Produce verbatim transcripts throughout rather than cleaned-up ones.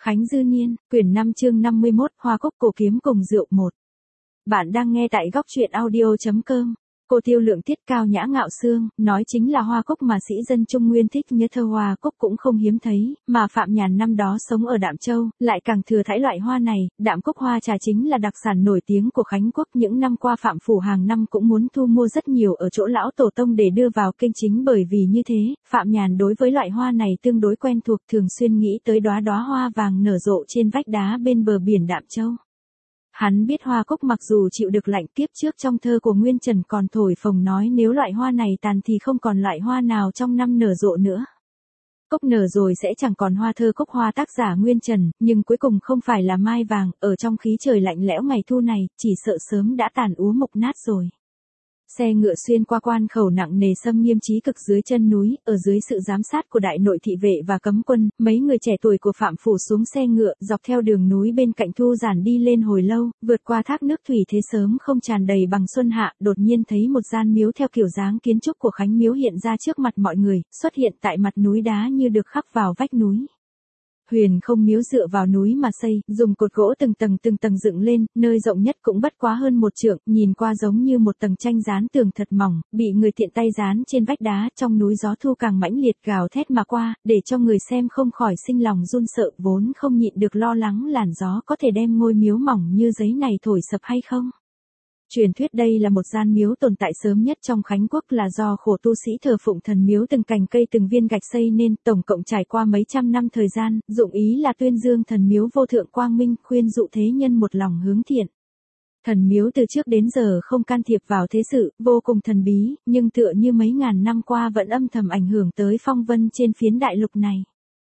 Khánh Dư Niên, quyển năm chương năm mươi mốt, Hoa Cúc Cổ Kiếm Cùng Rượu một. Bạn đang nghe tại góc truyện audio.com. Cô Tiêu Lượng tiết cao nhã ngạo xương, nói chính là hoa cúc mà sĩ dân Trung Nguyên thích nhớ thơ hoa cúc cũng không hiếm thấy, mà Phạm Nhàn năm đó sống ở Đạm Châu, lại càng thừa thãi loại hoa này. Đạm cúc hoa trà chính là đặc sản nổi tiếng của Khánh Quốc, những năm qua Phạm Phủ hàng năm cũng muốn thu mua rất nhiều ở chỗ lão tổ tông để đưa vào kinh chính, bởi vì như thế, Phạm Nhàn đối với loại hoa này tương đối quen thuộc, thường xuyên nghĩ tới đóa đóa hoa vàng nở rộ trên vách đá bên bờ biển Đạm Châu. Hắn biết hoa cúc mặc dù chịu được lạnh, tiếp trước trong thơ của Nguyên Trần còn thổi phồng nói nếu loại hoa này tàn thì không còn loại hoa nào trong năm nở rộ nữa. Cúc nở rồi sẽ chẳng còn hoa. Thơ Cúc Hoa tác giả Nguyên Trần, nhưng cuối cùng không phải là mai vàng, ở trong khí trời lạnh lẽo ngày thu này, chỉ sợ sớm đã tàn úa mục nát rồi. Xe ngựa xuyên qua quan khẩu nặng nề xâm nghiêm chí cực dưới chân núi, ở dưới sự giám sát của đại nội thị vệ và cấm quân, mấy người trẻ tuổi của Phạm Phủ xuống xe ngựa, dọc theo đường núi bên cạnh Thu Giản đi lên hồi lâu, vượt qua thác nước thủy thế sớm không tràn đầy bằng xuân hạ, đột nhiên thấy một gian miếu theo kiểu dáng kiến trúc của Khánh Miếu hiện ra trước mặt mọi người, xuất hiện tại mặt núi đá như được khắc vào vách núi. Huyền Không Miếu dựa vào núi mà xây, dùng cột gỗ từng tầng từng tầng dựng lên, nơi rộng nhất cũng bất quá hơn một trượng, nhìn qua giống như một tầng tranh dán tường thật mỏng, bị người tiện tay dán trên vách đá. Trong núi gió thu càng mãnh liệt gào thét mà qua, để cho người xem không khỏi sinh lòng run sợ, vốn không nhịn được lo lắng làn gió có thể đem ngôi miếu mỏng như giấy này thổi sập hay không. Truyền thuyết đây là một gian miếu tồn tại sớm nhất trong Khánh Quốc, là do khổ tu sĩ thờ phụng thần miếu từng cành cây từng viên gạch xây nên, tổng cộng trải qua mấy trăm năm thời gian, dụng ý là tuyên dương thần miếu vô thượng quang minh, khuyên dụ thế nhân một lòng hướng thiện. Thần miếu từ trước đến giờ không can thiệp vào thế sự, vô cùng thần bí, nhưng tựa như mấy ngàn năm qua vẫn âm thầm ảnh hưởng tới phong vân trên phiến đại lục này.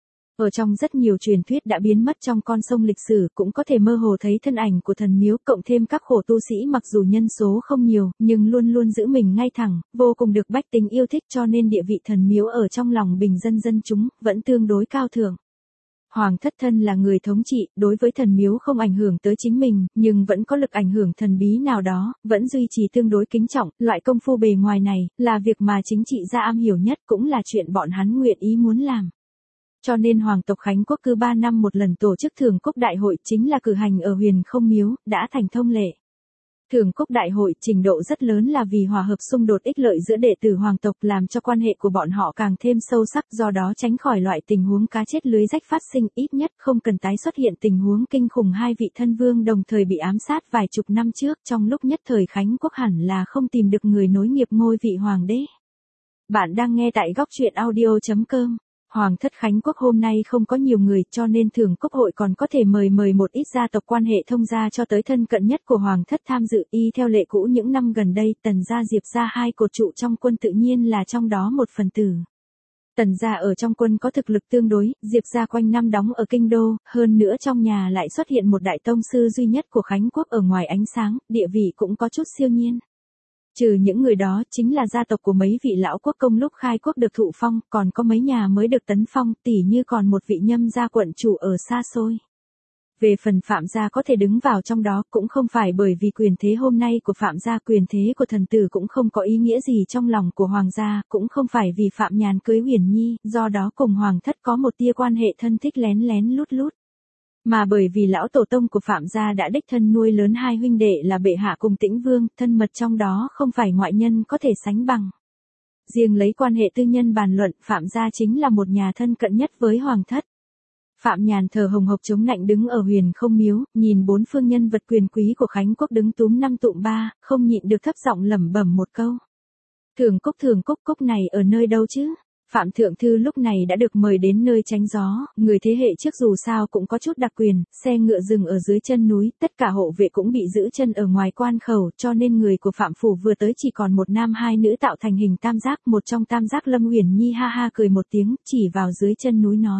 Ở trong rất nhiều truyền thuyết đã biến mất trong con sông lịch sử, cũng có thể mơ hồ thấy thân ảnh của thần miếu, cộng thêm các khổ tu sĩ mặc dù nhân số không nhiều, nhưng luôn luôn giữ mình ngay thẳng, vô cùng được bách tính yêu thích, cho nên địa vị thần miếu ở trong lòng bình dân dân chúng, vẫn tương đối cao thượng. Hoàng thất thân là người thống trị, đối với thần miếu không ảnh hưởng tới chính mình, nhưng vẫn có lực ảnh hưởng thần bí nào đó, vẫn duy trì tương đối kính trọng. Loại công phu bề ngoài này, là việc mà chính trị gia am hiểu nhất, cũng là chuyện bọn hắn nguyện ý muốn làm. Cho nên Hoàng tộc Khánh Quốc cứ ba năm một lần tổ chức Thường Cúc Đại hội, chính là cử hành ở Huyền Không Miếu, đã thành thông lệ. Thường Cúc Đại hội trình độ rất lớn là vì hòa hợp xung đột ích lợi giữa đệ tử hoàng tộc, làm cho quan hệ của bọn họ càng thêm sâu sắc, do đó tránh khỏi loại tình huống cá chết lưới rách phát sinh, ít nhất không cần tái xuất hiện tình huống kinh khủng hai vị thân vương đồng thời bị ám sát vài chục năm trước, trong lúc nhất thời Khánh Quốc hẳn là không tìm được người nối nghiệp ngôi vị hoàng đế. Bạn đang nghe tại góc truyện audio.com. Hoàng thất Khánh Quốc hôm nay không có nhiều người, cho nên Thường Cúc hội còn có thể mời mời một ít gia tộc quan hệ thông gia cho tới thân cận nhất của Hoàng thất tham dự. Y theo lệ cũ những năm gần đây, Tần gia Diệp gia hai cột trụ trong quân tự nhiên là trong đó một phần tử. Tần gia ở trong quân có thực lực tương đối, Diệp gia quanh năm đóng ở kinh đô, hơn nữa trong nhà lại xuất hiện một đại tông sư duy nhất của Khánh Quốc ở ngoài ánh sáng, địa vị cũng có chút siêu nhiên. Trừ những người đó, chính là gia tộc của mấy vị lão quốc công lúc khai quốc được thụ phong, còn có mấy nhà mới được tấn phong, tỉ như còn một vị Nhâm gia quận chủ ở xa xôi. Về phần Phạm gia có thể đứng vào trong đó, cũng không phải bởi vì quyền thế hôm nay của Phạm gia, quyền thế của thần tử cũng không có ý nghĩa gì trong lòng của Hoàng gia, cũng không phải vì Phạm Nhàn cưới Uyển Nhi, do đó cùng Hoàng thất có một tia quan hệ thân thích lén lén lút lút. Mà bởi vì lão tổ tông của Phạm gia đã đích thân nuôi lớn hai huynh đệ là Bệ hạ cùng Tĩnh Vương, thân mật trong đó không phải ngoại nhân có thể sánh bằng. Riêng lấy quan hệ tư nhân bàn luận, Phạm gia chính là một nhà thân cận nhất với Hoàng thất. Phạm Nhàn thờ hồng hộc chống nạnh đứng ở Huyền Không Miếu, nhìn bốn phương nhân vật quyền quý của Khánh Quốc đứng túm năm tụm ba, không nhịn được thấp giọng lẩm bẩm một câu. Thường Cúc Thường Cúc Cúc này ở nơi đâu chứ? Phạm Thượng Thư lúc này đã được mời đến nơi tránh gió, người thế hệ trước dù sao cũng có chút đặc quyền, xe ngựa dừng ở dưới chân núi, tất cả hộ vệ cũng bị giữ chân ở ngoài quan khẩu, cho nên người của Phạm Phủ vừa tới chỉ còn một nam hai nữ tạo thành hình tam giác, một trong tam giác Lâm Uyển Nhi ha ha cười một tiếng, chỉ vào dưới chân núi nói.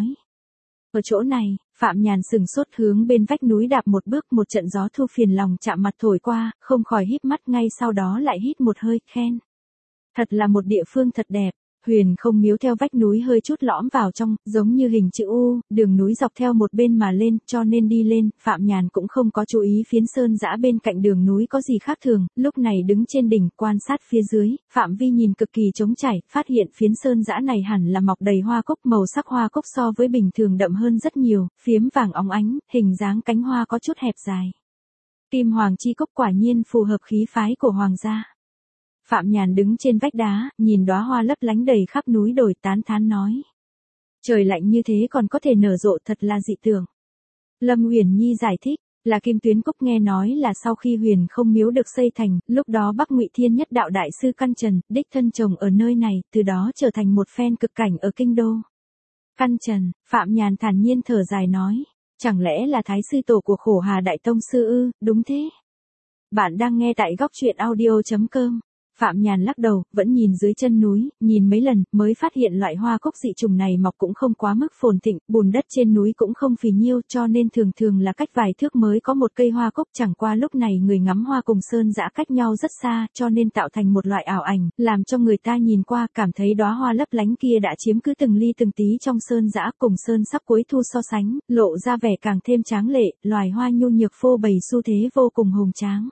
Ở chỗ này, Phạm Nhàn sừng sốt hướng bên vách núi đạp một bước, một trận gió thu phiền lòng chạm mặt thổi qua, không khỏi híp mắt, ngay sau đó lại hít một hơi, khen. Thật là một địa phương thật đẹp. Huyền Không Miếu theo vách núi hơi chút lõm vào trong, giống như hình chữ U, đường núi dọc theo một bên mà lên, cho nên đi lên, Phạm Nhàn cũng không có chú ý phiến sơn dã bên cạnh đường núi có gì khác thường, lúc này đứng trên đỉnh, quan sát phía dưới, phạm vi nhìn cực kỳ trống trải, phát hiện phiến sơn dã này hẳn là mọc đầy hoa cúc, màu sắc hoa cúc so với bình thường đậm hơn rất nhiều, phiếm vàng óng ánh, hình dáng cánh hoa có chút hẹp dài. Kim hoàng chi cúc quả nhiên phù hợp khí phái của hoàng gia. Phạm Nhàn đứng trên vách đá, nhìn đóa hoa lấp lánh đầy khắp núi đồi, tán thán nói. Trời lạnh như thế còn có thể nở rộ, thật là dị tưởng. Lâm Uyển Nhi giải thích, là Kim Tuyến Cúc, nghe nói là sau khi Huyền Không Miếu được xây thành, lúc đó Bắc Ngụy Thiên Nhất Đạo Đại sư Căn Trần, đích thân trồng ở nơi này, từ đó trở thành một phen cực cảnh ở kinh đô. Căn Trần, Phạm Nhàn thản nhiên thở dài nói, chẳng lẽ là thái sư tổ của Khổ Hà Đại Tông sư ư? Đúng thế. Bạn đang nghe tại góc truyện audio chấm com. Phạm Nhàn lắc đầu, vẫn nhìn dưới chân núi, nhìn mấy lần, mới phát hiện loại hoa cúc dị trùng này mọc cũng không quá mức phồn thịnh, bùn đất trên núi cũng không phì nhiêu, cho nên thường thường là cách vài thước mới có một cây hoa cúc, chẳng qua lúc này người ngắm hoa cùng sơn dã cách nhau rất xa, cho nên tạo thành một loại ảo ảnh, làm cho người ta nhìn qua cảm thấy đóa hoa lấp lánh kia đã chiếm cứ từng ly từng tí trong sơn dã, cùng sơn sắc cuối thu so sánh, lộ ra vẻ càng thêm tráng lệ, loài hoa nhu nhược phô bày xu thế vô cùng hùng tráng.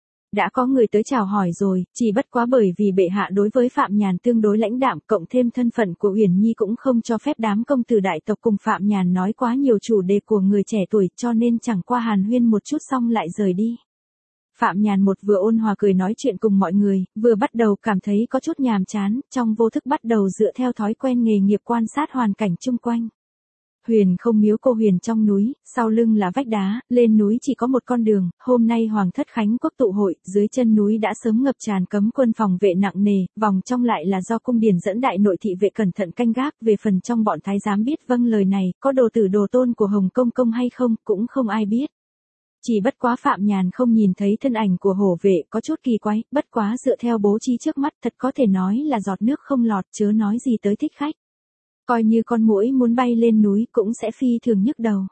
Đã có người tới chào hỏi rồi, chỉ bất quá bởi vì bệ hạ đối với Phạm Nhàn tương đối lãnh đạm, cộng thêm thân phận của Uyển Nhi cũng không cho phép đám công tử đại tộc cùng Phạm Nhàn nói quá nhiều chủ đề của người trẻ tuổi, cho nên chẳng qua hàn huyên một chút xong lại rời đi. Phạm Nhàn một vừa ôn hòa cười nói chuyện cùng mọi người, vừa bắt đầu cảm thấy có chút nhàm chán, trong vô thức bắt đầu dựa theo thói quen nghề nghiệp quan sát hoàn cảnh chung quanh. Huyền Không Miếu cô huyền trong núi, sau lưng là vách đá, lên núi chỉ có một con đường, hôm nay Hoàng thất Khánh Quốc tụ hội, dưới chân núi đã sớm ngập tràn cấm quân phòng vệ nặng nề, vòng trong lại là do cung điển dẫn đại nội thị vệ cẩn thận canh gác, về phần trong bọn thái giám biết vâng lời này, có đồ tử đồ tôn của Hồng Công Công hay không, cũng không ai biết. Chỉ bất quá Phạm Nhàn không nhìn thấy thân ảnh của hổ vệ, có chút kỳ quái, bất quá dựa theo bố trí trước mắt thật có thể nói là giọt nước không lọt, chớ nói gì tới thích khách. Coi như con muỗi muốn bay lên núi cũng sẽ phi thường nhức đầu.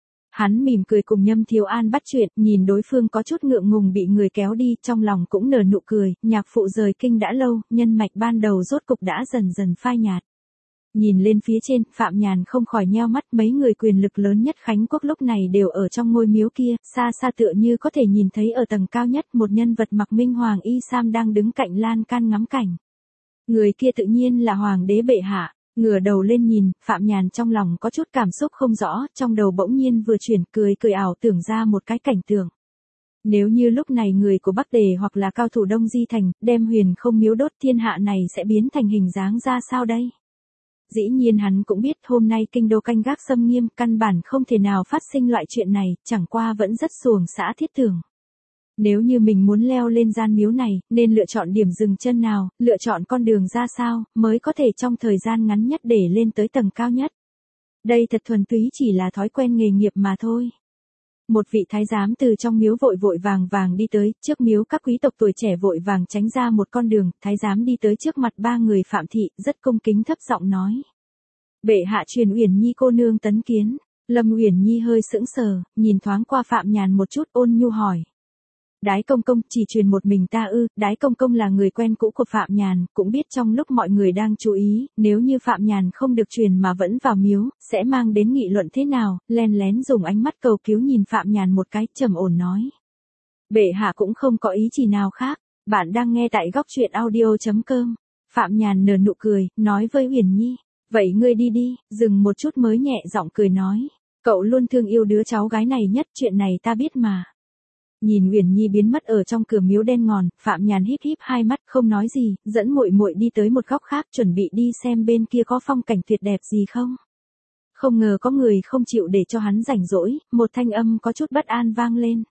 Hắn mỉm cười cùng Nhâm Thiếu An bắt chuyện, nhìn đối phương có chút ngượng ngùng bị người kéo đi, trong lòng cũng nở nụ cười, nhạc phụ rời kinh đã lâu, nhân mạch ban đầu rốt cục đã dần dần phai nhạt. Nhìn lên phía trên, Phạm Nhàn không khỏi nheo mắt, mấy người quyền lực lớn nhất Khánh Quốc lúc này đều ở trong ngôi miếu kia, xa xa tựa như có thể nhìn thấy ở tầng cao nhất một nhân vật mặc minh hoàng y sam đang đứng cạnh lan can ngắm cảnh. Người kia tự nhiên là Hoàng đế bệ hạ. Ngửa đầu lên nhìn, Phạm Nhàn trong lòng có chút cảm xúc không rõ, trong đầu bỗng nhiên vừa chuyển, cười cười ảo tưởng ra một cái cảnh tượng. Nếu như lúc này người của Bắc Tề hoặc là cao thủ Đông Di Thành, đem Huyền Không Miếu đốt, thiên hạ này sẽ biến thành hình dáng ra sao đây? Dĩ nhiên hắn cũng biết hôm nay kinh đô canh gác xâm nghiêm, căn bản không thể nào phát sinh loại chuyện này, chẳng qua vẫn rất xuồng xã thiết tưởng. Nếu như mình muốn leo lên gian miếu này, nên lựa chọn điểm dừng chân nào, lựa chọn con đường ra sao, mới có thể trong thời gian ngắn nhất để lên tới tầng cao nhất. Đây thật thuần túy chỉ là thói quen nghề nghiệp mà thôi. Một vị thái giám từ trong miếu vội vội vàng vàng đi tới, trước miếu các quý tộc tuổi trẻ vội vàng tránh ra một con đường, thái giám đi tới trước mặt ba người Phạm thị, rất cung kính thấp giọng nói. Bệ hạ truyền Uyển Nhi cô nương tấn kiến. Lâm Uyển Nhi hơi sững sờ, nhìn thoáng qua Phạm Nhàn một chút, ôn nhu hỏi. Đái công công, chỉ truyền một mình ta ư? Đái công công là người quen cũ của Phạm Nhàn, cũng biết trong lúc mọi người đang chú ý, nếu như Phạm Nhàn không được truyền mà vẫn vào miếu, sẽ mang đến nghị luận thế nào, len lén dùng ánh mắt cầu cứu nhìn Phạm Nhàn một cái, trầm ổn nói. Bệ hạ cũng không có ý chỉ nào khác, bạn đang nghe tại góc truyện audio chấm com. Phạm Nhàn nở nụ cười, nói với Uyển Nhi, vậy ngươi đi đi, dừng một chút mới nhẹ giọng cười nói, cậu luôn thương yêu đứa cháu gái này nhất, chuyện này ta biết mà. Nhìn Uyển Nhi biến mất ở trong cửa miếu đen ngòm, Phạm Nhàn híp híp hai mắt không nói gì, dẫn muội muội đi tới một góc khác, chuẩn bị đi xem bên kia có phong cảnh tuyệt đẹp gì không. Không ngờ có người không chịu để cho hắn rảnh rỗi, một thanh âm có chút bất an vang lên.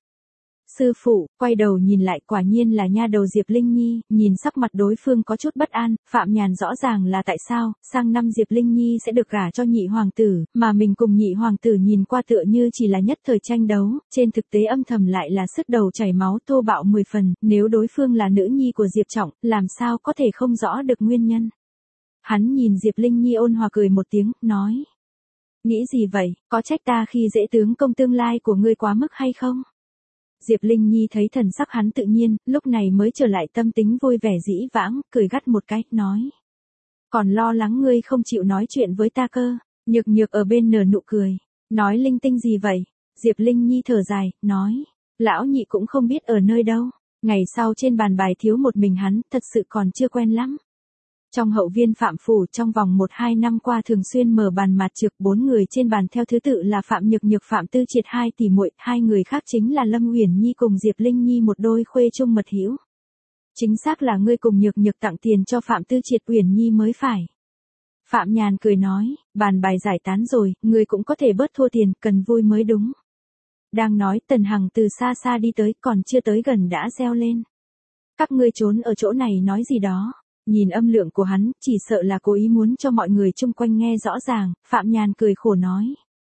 Sư phụ, quay đầu nhìn lại, quả nhiên là nha đầu Diệp Linh Nhi, nhìn sắc mặt đối phương có chút bất an, Phạm Nhàn rõ ràng là tại sao, sang năm Diệp Linh Nhi sẽ được gả cho nhị hoàng tử, mà mình cùng nhị hoàng tử nhìn qua tựa như chỉ là nhất thời tranh đấu, trên thực tế âm thầm lại là sức đầu chảy máu thô bạo mười phần, nếu đối phương là nữ nhi của Diệp Trọng, làm sao có thể không rõ được nguyên nhân. Hắn nhìn Diệp Linh Nhi ôn hòa cười một tiếng, nói. Nghĩ gì vậy, có trách ta khi dễ tướng công tương lai của ngươi quá mức hay không? Diệp Linh Nhi thấy thần sắc hắn tự nhiên, lúc này mới trở lại tâm tính vui vẻ dĩ vãng, cười gắt một cái, nói. Còn lo lắng ngươi không chịu nói chuyện với ta cơ. Nhược nhược ở bên nở nụ cười. Nói linh tinh gì vậy? Diệp Linh Nhi thở dài, nói. Lão nhị cũng không biết ở nơi đâu. Ngày sau trên bàn bài thiếu một mình hắn, thật sự còn chưa quen lắm. Trong hậu viên Phạm Phủ trong vòng một hai năm qua thường xuyên mở bàn mạt trược, bốn người trên bàn theo thứ tự là Phạm Nhược Nhược Phạm Tư Triệt hai tỷ muội, hai người khác chính là Lâm Uyển Nhi cùng Diệp Linh Nhi một đôi khuê chung mật hữu. Chính xác là ngươi cùng Nhược Nhược tặng tiền cho Phạm Tư Triệt Uyển Nhi mới phải. Phạm Nhàn cười nói, bàn bài giải tán rồi, ngươi cũng có thể bớt thua tiền, cần vui mới đúng. Đang nói Tần Hằng từ xa xa đi tới, còn chưa tới gần đã reo lên. Các ngươi trốn ở chỗ này nói gì đó. Nhìn âm lượng của hắn, chỉ sợ là cố ý muốn cho mọi người chung quanh nghe rõ ràng, Phạm Nhàn cười khổ nói.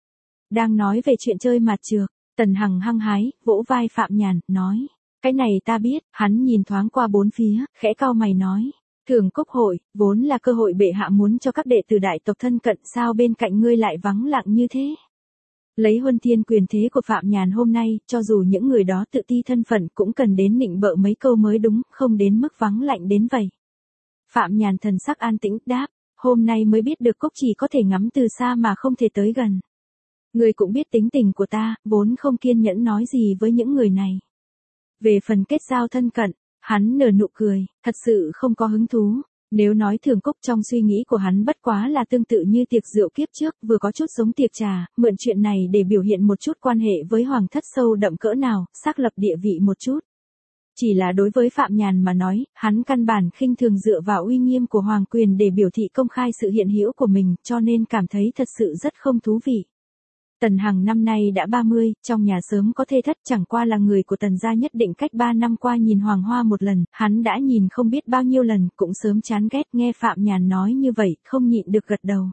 Đang nói về chuyện chơi mặt trược, Tần Hằng hăng hái, vỗ vai Phạm Nhàn, nói. Cái này ta biết, hắn nhìn thoáng qua bốn phía, khẽ cau mày nói. Thường cốc hội, vốn là cơ hội bệ hạ muốn cho các đệ tử đại tộc thân cận, sao bên cạnh ngươi lại vắng lặng như thế? Lấy huân thiên quyền thế của Phạm Nhàn hôm nay, cho dù những người đó tự ti thân phận cũng cần đến nịnh bợ mấy câu mới đúng, không đến mức vắng lạnh đến vậy. Phạm Nhàn thần sắc an tĩnh đáp, hôm nay mới biết được cốc chỉ có thể ngắm từ xa mà không thể tới gần. Ngươi cũng biết tính tình của ta, vốn không kiên nhẫn nói gì với những người này. Về phần kết giao thân cận, hắn nở nụ cười, thật sự không có hứng thú. Nếu nói Thường Cốc trong suy nghĩ của hắn bất quá là tương tự như tiệc rượu kiếp trước, vừa có chút giống tiệc trà, mượn chuyện này để biểu hiện một chút quan hệ với hoàng thất sâu đậm cỡ nào, xác lập địa vị một chút. Chỉ là đối với Phạm Nhàn mà nói, hắn căn bản khinh thường dựa vào uy nghiêm của hoàng quyền để biểu thị công khai sự hiện hữu của mình, cho nên cảm thấy thật sự rất không thú vị. Tần Hằng năm nay đã ba mươi, trong nhà sớm có thê thất, chẳng qua là người của Tần gia nhất định cách ba năm qua nhìn Hoàng Hoa một lần, hắn đã nhìn không biết bao nhiêu lần, cũng sớm chán ghét, nghe Phạm Nhàn nói như vậy, không nhịn được gật đầu.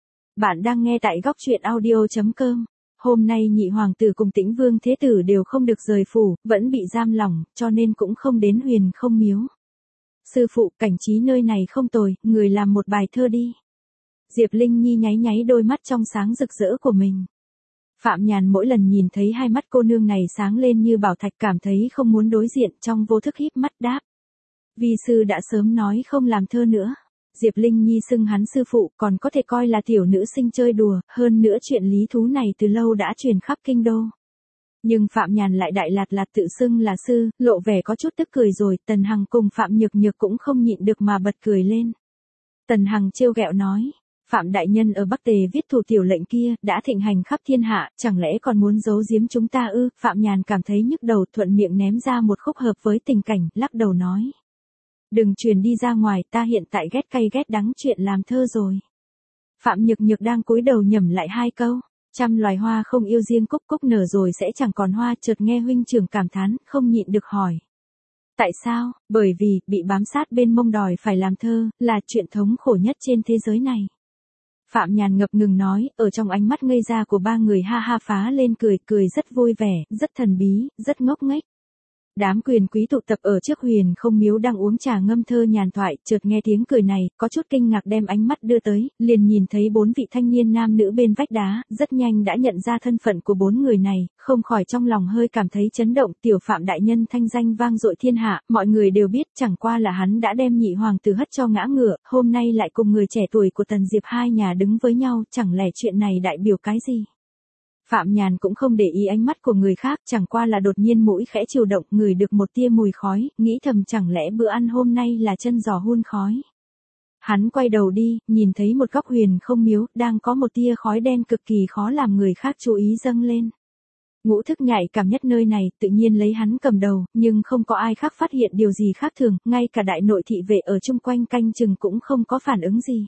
Bạn đang nghe tại góc truyện audio chấm com. Hôm nay nhị hoàng tử cùng Tĩnh Vương Thế Tử đều không được rời phủ, vẫn bị giam lỏng, cho nên cũng không đến Huyền Không Miếu. Sư phụ, cảnh trí nơi này không tồi, người làm một bài thơ đi. Diệp Linh Nhi nháy nháy đôi mắt trong sáng rực rỡ của mình. Phạm Nhàn mỗi lần nhìn thấy hai mắt cô nương này sáng lên như bảo thạch, cảm thấy không muốn đối diện, trong vô thức híp mắt đáp. Vi sư đã sớm nói không làm thơ nữa. Diệp Linh Nhi xưng hắn sư phụ, còn có thể coi là tiểu nữ sinh chơi đùa, hơn nữa chuyện lý thú này từ lâu đã truyền khắp kinh đô. Nhưng Phạm Nhàn lại đại lạt lạt tự xưng là sư, lộ vẻ có chút tức cười rồi, Tần Hằng cùng Phạm Nhược Nhược cũng không nhịn được mà bật cười lên. Tần Hằng trêu ghẹo nói. Phạm đại nhân ở Bắc Tề viết thủ tiểu lệnh kia, đã thịnh hành khắp thiên hạ, chẳng lẽ còn muốn giấu giếm chúng ta ư? Phạm Nhàn cảm thấy nhức đầu, thuận miệng ném ra một khúc hợp với tình cảnh, lắc đầu nói. Đừng truyền đi ra ngoài, ta hiện tại ghét cay ghét đắng chuyện làm thơ rồi. Phạm Nhược Nhược đang cúi đầu nhẩm lại hai câu. Trăm loài hoa không yêu riêng cúc, cúc nở rồi sẽ chẳng còn hoa, chợt nghe huynh trưởng cảm thán, không nhịn được hỏi. Tại sao? Bởi vì, bị bám sát bên mông đòi phải làm thơ, là chuyện thống khổ nhất trên thế giới này. Phạm Nhàn ngập ngừng nói, ở trong ánh mắt ngây ra của ba người ha ha phá lên cười, cười rất vui vẻ, rất thần bí, rất ngốc nghếch. Đám quyền quý tụ tập ở trước Huyền Không Miếu đang uống trà ngâm thơ nhàn thoại, chợt nghe tiếng cười này, có chút kinh ngạc đem ánh mắt đưa tới, liền nhìn thấy bốn vị thanh niên nam nữ bên vách đá, rất nhanh đã nhận ra thân phận của bốn người này, không khỏi trong lòng hơi cảm thấy chấn động, tiểu Phạm đại nhân thanh danh vang dội thiên hạ, mọi người đều biết, chẳng qua là hắn đã đem nhị hoàng tử hất cho ngã ngựa, hôm nay lại cùng người trẻ tuổi của Tần Diệp hai nhà đứng với nhau, chẳng lẽ chuyện này đại biểu cái gì? Phạm Nhàn cũng không để ý ánh mắt của người khác, chẳng qua là đột nhiên mũi khẽ chiều động, ngửi được một tia mùi khói, nghĩ thầm chẳng lẽ bữa ăn hôm nay là chân giò hun khói. Hắn quay đầu đi, nhìn thấy một góc Huyền Không Miếu, đang có một tia khói đen cực kỳ khó làm người khác chú ý dâng lên. Ngũ thức nhạy cảm nhất nơi này, tự nhiên lấy hắn cầm đầu, nhưng không có ai khác phát hiện điều gì khác thường, ngay cả đại nội thị vệ ở chung quanh canh chừng cũng không có phản ứng gì.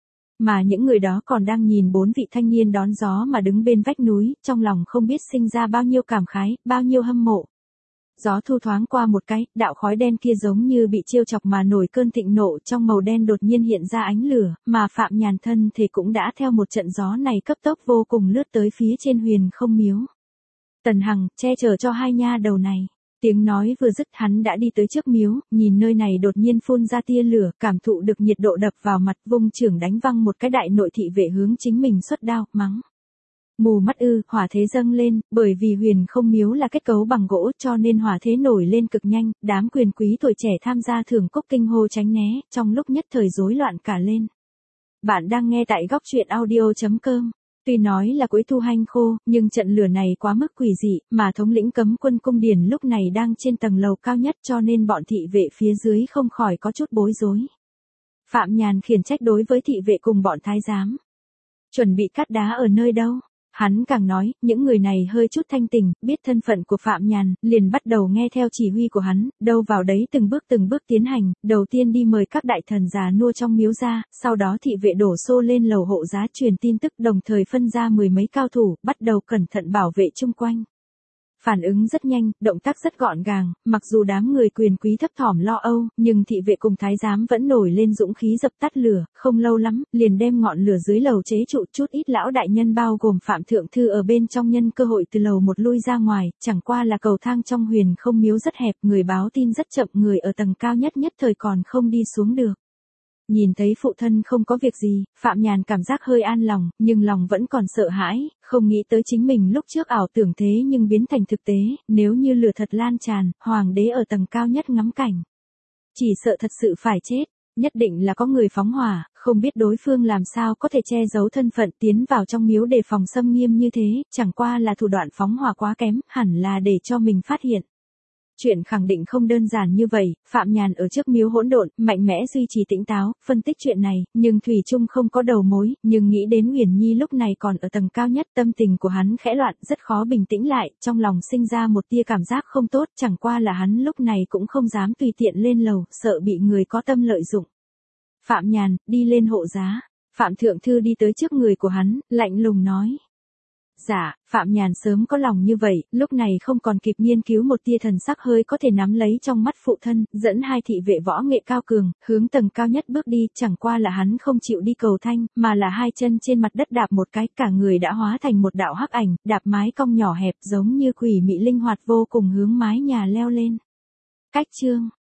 Mà những người đó còn đang nhìn bốn vị thanh niên đón gió mà đứng bên vách núi, trong lòng không biết sinh ra bao nhiêu cảm khái, bao nhiêu hâm mộ. Gió thu thoáng qua một cái, đạo khói đen kia giống như bị trêu chọc mà nổi cơn thịnh nộ, trong màu đen đột nhiên hiện ra ánh lửa, mà Phạm Nhàn thân thì cũng đã theo một trận gió này cấp tốc vô cùng lướt tới phía trên Huyền Không Miếu. Tần Hằng, che chở cho hai nha đầu này. Tiếng nói vừa dứt hắn đã đi tới trước miếu, nhìn nơi này đột nhiên phun ra tia lửa, cảm thụ được nhiệt độ đập vào mặt, vung chưởng đánh văng một cái đại nội thị vệ hướng chính mình xuất đao, mắng. Mù mắt ư, hỏa thế dâng lên, bởi vì Huyền Không Miếu là kết cấu bằng gỗ cho nên hỏa thế nổi lên cực nhanh, đám quyền quý tuổi trẻ tham gia thưởng cốc kinh hô tránh né, trong lúc nhất thời rối loạn cả lên. Bạn đang nghe tại góc truyện audio chấm com. Tuy nói là cuối thu hanh khô, nhưng trận lửa này quá mức quỷ dị, mà thống lĩnh cấm quân cung điển lúc này đang trên tầng lầu cao nhất cho nên bọn thị vệ phía dưới không khỏi có chút bối rối. Phạm Nhàn khiển trách đối với thị vệ cùng bọn thái giám. Chuẩn bị cắt đá ở nơi đâu? Hắn càng nói, những người này hơi chút thanh tình, biết thân phận của Phạm Nhàn, liền bắt đầu nghe theo chỉ huy của hắn, đâu vào đấy từng bước từng bước tiến hành, đầu tiên đi mời các đại thần già nua trong miếu ra, sau đó thị vệ đổ xô lên lầu hộ giá truyền tin tức đồng thời phân ra mười mấy cao thủ, bắt đầu cẩn thận bảo vệ chung quanh. Phản ứng rất nhanh, động tác rất gọn gàng, mặc dù đám người quyền quý thấp thỏm lo âu, nhưng thị vệ cùng thái giám vẫn nổi lên dũng khí dập tắt lửa, không lâu lắm, liền đem ngọn lửa dưới lầu chế trụ. Chút ít lão đại nhân bao gồm Phạm Thượng Thư ở bên trong nhân cơ hội từ lầu một lui ra ngoài, chẳng qua là cầu thang trong huyền không miếu rất hẹp, người báo tin rất chậm, người ở tầng cao nhất nhất thời còn không đi xuống được. Nhìn thấy phụ thân không có việc gì, Phạm Nhàn cảm giác hơi an lòng, nhưng lòng vẫn còn sợ hãi, không nghĩ tới chính mình lúc trước ảo tưởng thế nhưng biến thành thực tế, nếu như lửa thật lan tràn, hoàng đế ở tầng cao nhất ngắm cảnh. Chỉ sợ thật sự phải chết, nhất định là có người phóng hỏa, không biết đối phương làm sao có thể che giấu thân phận tiến vào trong miếu để phòng xâm nghiêm như thế, chẳng qua là thủ đoạn phóng hỏa quá kém, hẳn là để cho mình phát hiện. Chuyện khẳng định không đơn giản như vậy, Phạm Nhàn ở trước miếu hỗn độn, mạnh mẽ duy trì tỉnh táo, phân tích chuyện này, nhưng thủy chung không có đầu mối, nhưng nghĩ đến Uyển Nhi lúc này còn ở tầng cao nhất, tâm tình của hắn khẽ loạn, rất khó bình tĩnh lại, trong lòng sinh ra một tia cảm giác không tốt, chẳng qua là hắn lúc này cũng không dám tùy tiện lên lầu, sợ bị người có tâm lợi dụng. Phạm Nhàn, đi lên hộ giá. Phạm Thượng Thư đi tới trước người của hắn, lạnh lùng nói. Dạ, Phạm Nhàn sớm có lòng như vậy, lúc này không còn kịp nghiên cứu một tia thần sắc hơi có thể nắm lấy trong mắt phụ thân, dẫn hai thị vệ võ nghệ cao cường, hướng tầng cao nhất bước đi, chẳng qua là hắn không chịu đi cầu thanh, mà là hai chân trên mặt đất đạp một cái, cả người đã hóa thành một đạo hắc ảnh, đạp mái cong nhỏ hẹp giống như quỷ mị linh hoạt vô cùng hướng mái nhà leo lên. Cách chương